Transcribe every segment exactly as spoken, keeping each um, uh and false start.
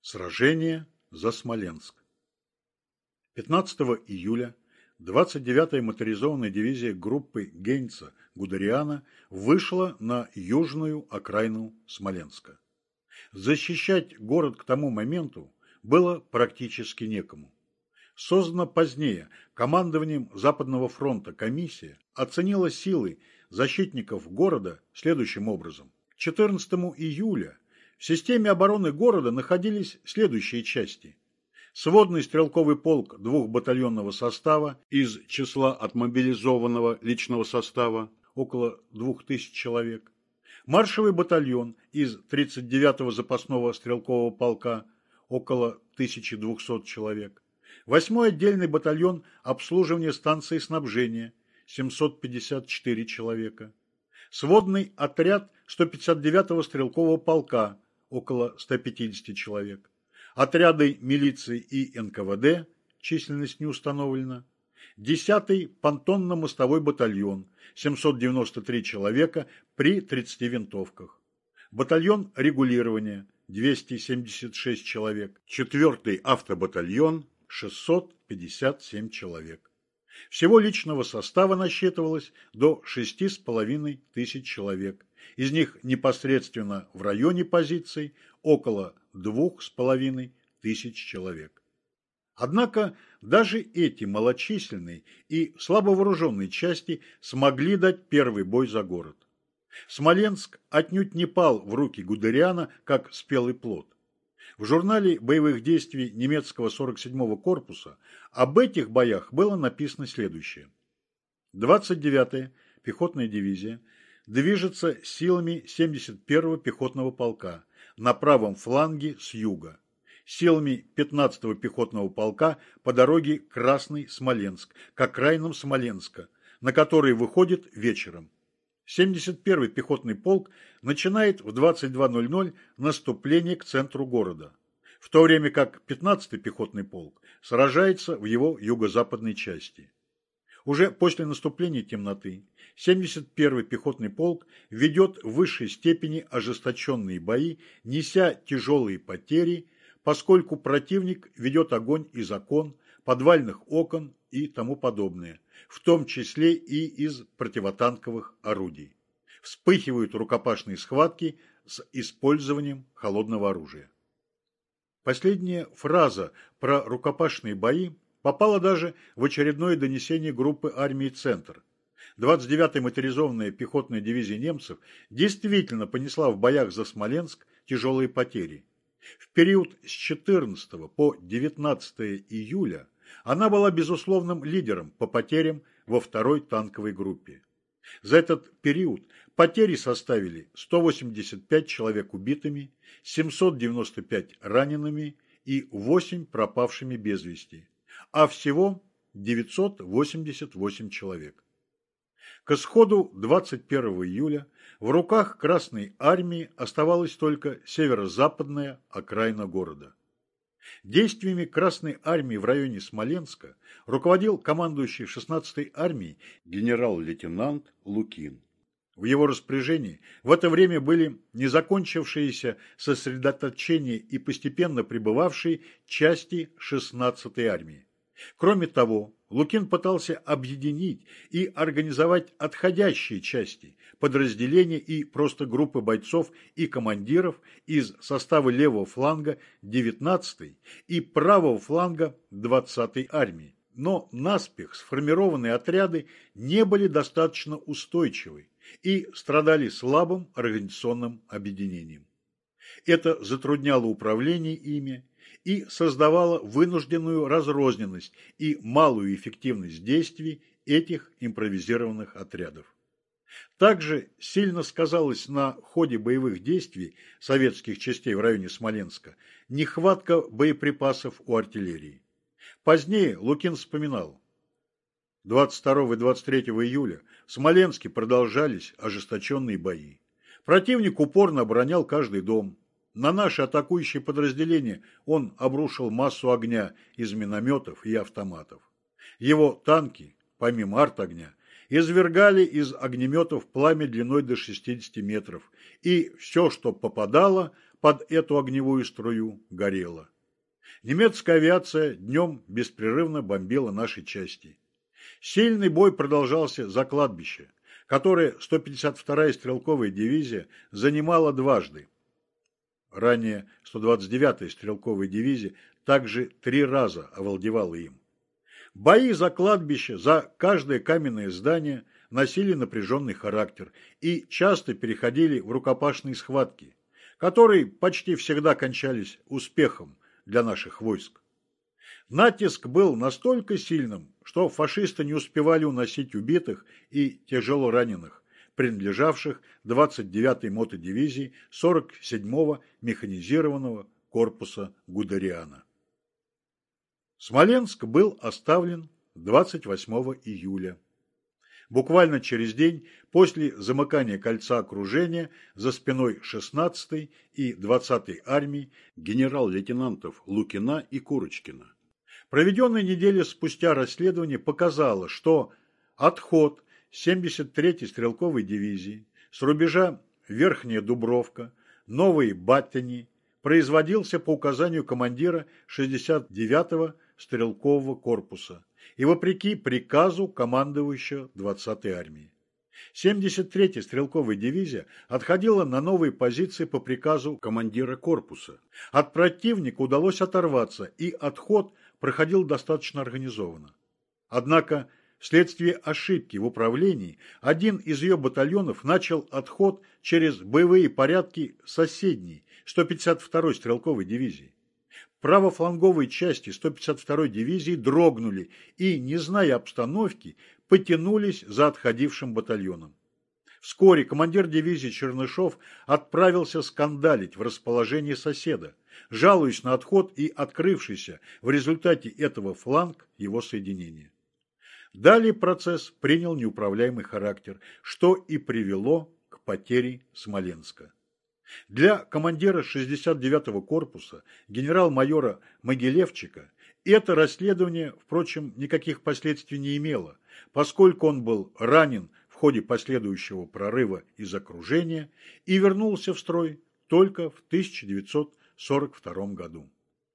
Сражение за Смоленск. пятнадцатого июля двадцать девятая моторизованная дивизия группы Гейнца-Гудериана вышла на южную окраину Смоленска. Защищать город к тому моменту было практически некому. Создана позднее командованием Западного фронта комиссия оценила силы защитников города следующим образом. К четырнадцатому июля в системе обороны города находились следующие части. Сводный стрелковый полк двухбатальонного состава из числа отмобилизованного личного состава около двух тысяч человек, маршевый батальон из тридцать девятого запасного стрелкового полка около тысячи двухсот человек, восьмой отдельный батальон обслуживания станции снабжения семьсот пятьдесят четыре человека, сводный отряд сто пятьдесят девятого стрелкового полка около ста пятидесяти человек, отряды милиции и эн ка вэ дэ, численность не установлена, десятый понтонно-мостовой батальон, семьсот девяносто три человека при тридцати винтовках, батальон регулирования, двести семьдесят шесть человек, четвертый автобатальон, шестьсот пятьдесят семь человек. Всего личного состава насчитывалось до шести с половиной тысяч человек, из них непосредственно в районе позиций около двух с половиной тысяч человек. Однако даже эти малочисленные и слабовооруженные части смогли дать первый бой за город. Смоленск отнюдь не пал в руки Гудериана как спелый плод. В журнале боевых действий немецкого сорок седьмого корпуса об этих боях было написано следующее. двадцать девятая пехотная дивизия движется силами семьдесят первого пехотного полка на правом фланге с юга, силами пятнадцатого пехотного полка по дороге Красный-Смоленск к окраинам Смоленска, на который выходит вечером. семьдесят первый пехотный полк начинает в двадцать два ноль ноль наступление к центру города, в то время как пятнадцатый пехотный полк сражается в его юго-западной части. Уже после наступления темноты семьдесят первый пехотный полк ведет в высшей степени ожесточенные бои, неся тяжелые потери, поскольку противник ведет огонь из окон, подвальных окон и тому подобное, в том числе и из противотанковых орудий. Вспыхивают рукопашные схватки с использованием холодного оружия. Последняя фраза про рукопашные бои попала даже в очередное донесение группы армии «Центр». двадцать девятая моторизованная пехотная дивизия немцев действительно понесла в боях за Смоленск тяжелые потери. В период с четырнадцатого по девятнадцатое июля она была безусловным лидером по потерям во второй танковой группе. За этот период потери составили сто восемьдесят пять человек убитыми, семьсот девяносто пять ранеными и восемь пропавшими без вести, а всего девятьсот восемьдесят восемь человек. К исходу двадцать первого июля в руках Красной армии оставалась только северо-западная окраина города. Действиями Красной армии в районе Смоленска руководил командующий шестнадцатой армией генерал-лейтенант Лукин. В его распоряжении в это время были незакончившиеся сосредоточения и постепенно прибывавшие части шестнадцатой армии. Кроме того, Лукин пытался объединить и организовать отходящие части, подразделения и просто группы бойцов и командиров из состава левого фланга девятнадцатой и правого фланга двадцатой армии. Но наспех сформированные отряды не были достаточно устойчивы и страдали слабым организационным объединением. Это затрудняло управление ими и создавало вынужденную разрозненность и малую эффективность действий этих импровизированных отрядов. Также сильно сказалась на ходе боевых действий советских частей в районе Смоленска нехватка боеприпасов у артиллерии. Позднее Лукин вспоминал: двадцать второго и двадцать третьего июля в Смоленске продолжались ожесточенные бои. Противник упорно оборонял каждый дом. На наши атакующие подразделения он обрушил массу огня из минометов и автоматов. Его танки, помимо артогня, извергали из огнеметов пламя длиной до шестидесяти метров, и все, что попадало, под эту огневую струю горела. Немецкая авиация днем беспрерывно бомбила наши части. Сильный бой продолжался за кладбище, которое сто пятьдесят вторая стрелковая дивизия занимала дважды. Ранее сто двадцать девятая стрелковая дивизия также три раза овладевала им. Бои за кладбище, за каждое каменное здание носили напряженный характер и часто переходили в рукопашные схватки, которые почти всегда кончались успехом для наших войск. Натиск был настолько сильным, что фашисты не успевали уносить убитых и тяжело раненых, принадлежавших двадцать девятой мотодивизии сорок седьмого механизированного корпуса Гудериана. Смоленск был оставлен двадцать восьмого июля. Буквально через день после замыкания кольца окружения за спиной шестнадцатой и двадцатой армий генерал-лейтенантов Лукина и Курочкина. Проведенная неделю спустя расследование показало, что отход семьдесят третьей стрелковой дивизии с рубежа Верхняя Дубровка, Новые Баттени производился по указанию командира шестьдесят девятого стрелкового корпуса и вопреки приказу командующего двадцатой армии. семьдесят третья стрелковая дивизия отходила на новые позиции по приказу командира корпуса. От противника удалось оторваться, и отход проходил достаточно организованно. Однако, вследствие ошибки в управлении, один из ее батальонов начал отход через боевые порядки соседней сто пятьдесят второй стрелковой дивизии. Правофланговые части сто пятьдесят второй дивизии дрогнули и, не зная обстановки, потянулись за отходившим батальоном. Вскоре командир дивизии Чернышов отправился скандалить в расположении соседа, жалуясь на отход и открывшийся в результате этого фланг его соединения. Далее процесс принял неуправляемый характер, что и привело к потере Смоленска. Для командира шестьдесят девятого корпуса генерал-майора Могилевчика это расследование, впрочем, никаких последствий не имело, поскольку он был ранен в ходе последующего прорыва из окружения и вернулся в строй только в тысяча девятьсот сорок втором году.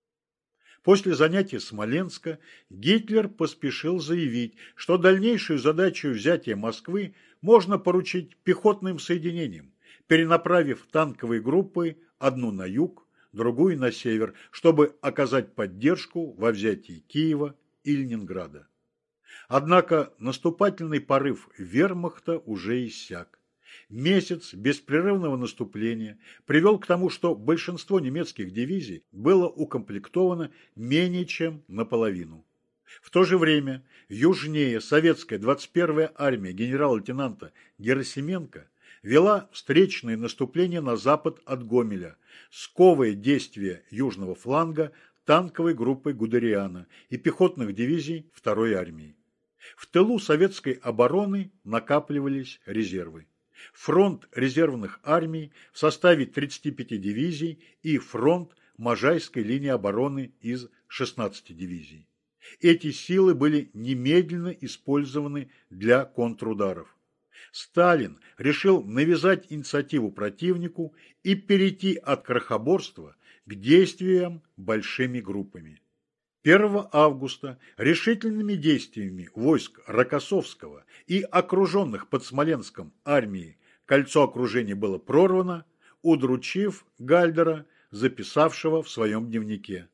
После занятия Смоленска Гитлер поспешил заявить, что дальнейшую задачу взятия Москвы можно поручить пехотным соединениям, перенаправив танковые группы одну на юг, другую на север, чтобы оказать поддержку во взятии Киева и Ленинграда. Однако наступательный порыв вермахта уже иссяк. Месяц беспрерывного наступления привел к тому, что большинство немецких дивизий было укомплектовано менее чем наполовину. В то же время южнее советская двадцать первая армия генерал-лейтенанта Герасименко вела встречные наступления на запад от Гомеля, сковывая действия южного фланга танковой группой Гудериана и пехотных дивизий второй армии. В тылу советской обороны накапливались резервы. Фронт резервных армий в составе тридцати пяти дивизий и фронт Можайской линии обороны из шестнадцати дивизий. Эти силы были немедленно использованы для контрударов. Сталин решил навязать инициативу противнику и перейти от крохоборства к действиям большими группами. первого августа решительными действиями войск Рокоссовского и окруженных под Смоленском армии кольцо окружения было прорвано, удручив Гальдера, записавшего в своем дневнике: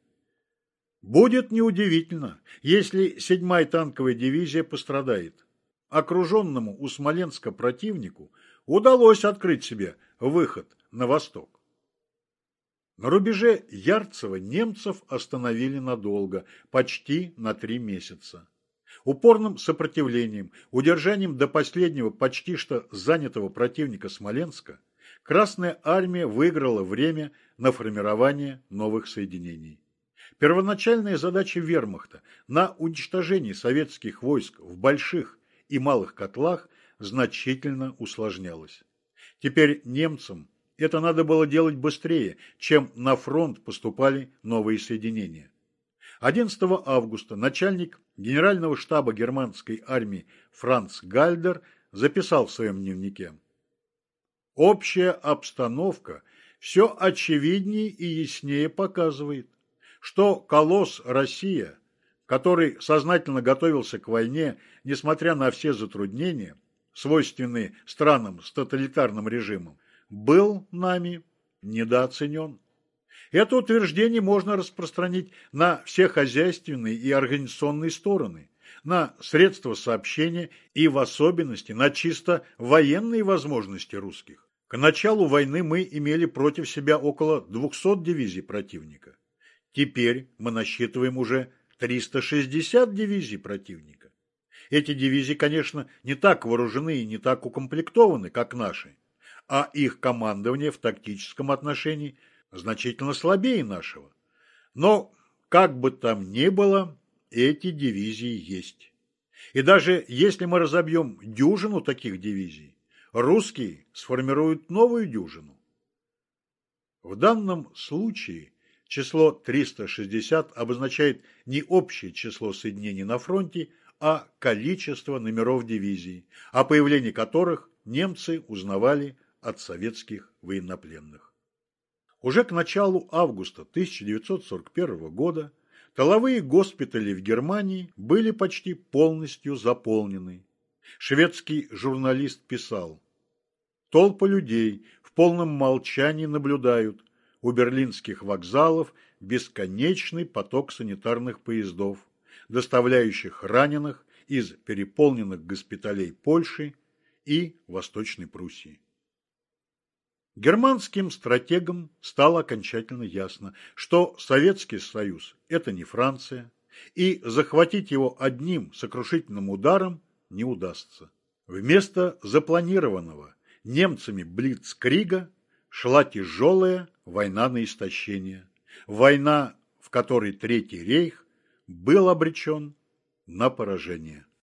«Будет неудивительно, если седьмая танковая дивизия пострадает. Окруженному у Смоленска противнику удалось открыть себе выход на восток». На рубеже Ярцево немцев остановили надолго, почти на три месяца. Упорным сопротивлением, удержанием до последнего почти что занятого противника Смоленска, Красная армия выиграла время на формирование новых соединений. Первоначальная задача вермахта на уничтожение советских войск в больших и малых котлах значительно усложнялась. Теперь немцам это надо было делать быстрее, чем на фронт поступали новые соединения. одиннадцатого августа начальник генерального штаба германской армии Франц Гальдер записал в своем дневнике: «Общая обстановка все очевиднее и яснее показывает, что колосс Россия, который сознательно готовился к войне, несмотря на все затруднения, свойственные странам с тоталитарным режимом, был нами недооценен. Это утверждение можно распространить на все хозяйственные и организационные стороны, на средства сообщения и в особенности на чисто военные возможности русских. К началу войны мы имели против себя около двухсот дивизий противника. Теперь мы насчитываем уже триста шестьдесят дивизий противника. Эти дивизии, конечно, не так вооружены и не так укомплектованы, как наши, а их командование в тактическом отношении значительно слабее нашего. Но, как бы там ни было, эти дивизии есть. И даже если мы разобьем дюжину таких дивизий, русские сформируют новую дюжину. В данном случае число триста шестьдесят обозначает не общее число соединений на фронте, а количество номеров дивизий, о появлении которых немцы узнавали от советских военнопленных. Уже к началу августа тысяча девятьсот сорок первого года тыловые госпитали в Германии были почти полностью заполнены. Шведский журналист писал: «Толпы людей в полном молчании наблюдают у берлинских вокзалов бесконечный поток санитарных поездов, доставляющих раненых из переполненных госпиталей Польши и Восточной Пруссии». Германским стратегам стало окончательно ясно, что Советский Союз – это не Франция, и захватить его одним сокрушительным ударом не удастся. Вместо запланированного немцами блицкрига шла тяжелая война на истощение, война, в которой Третий рейх был обречен на поражение.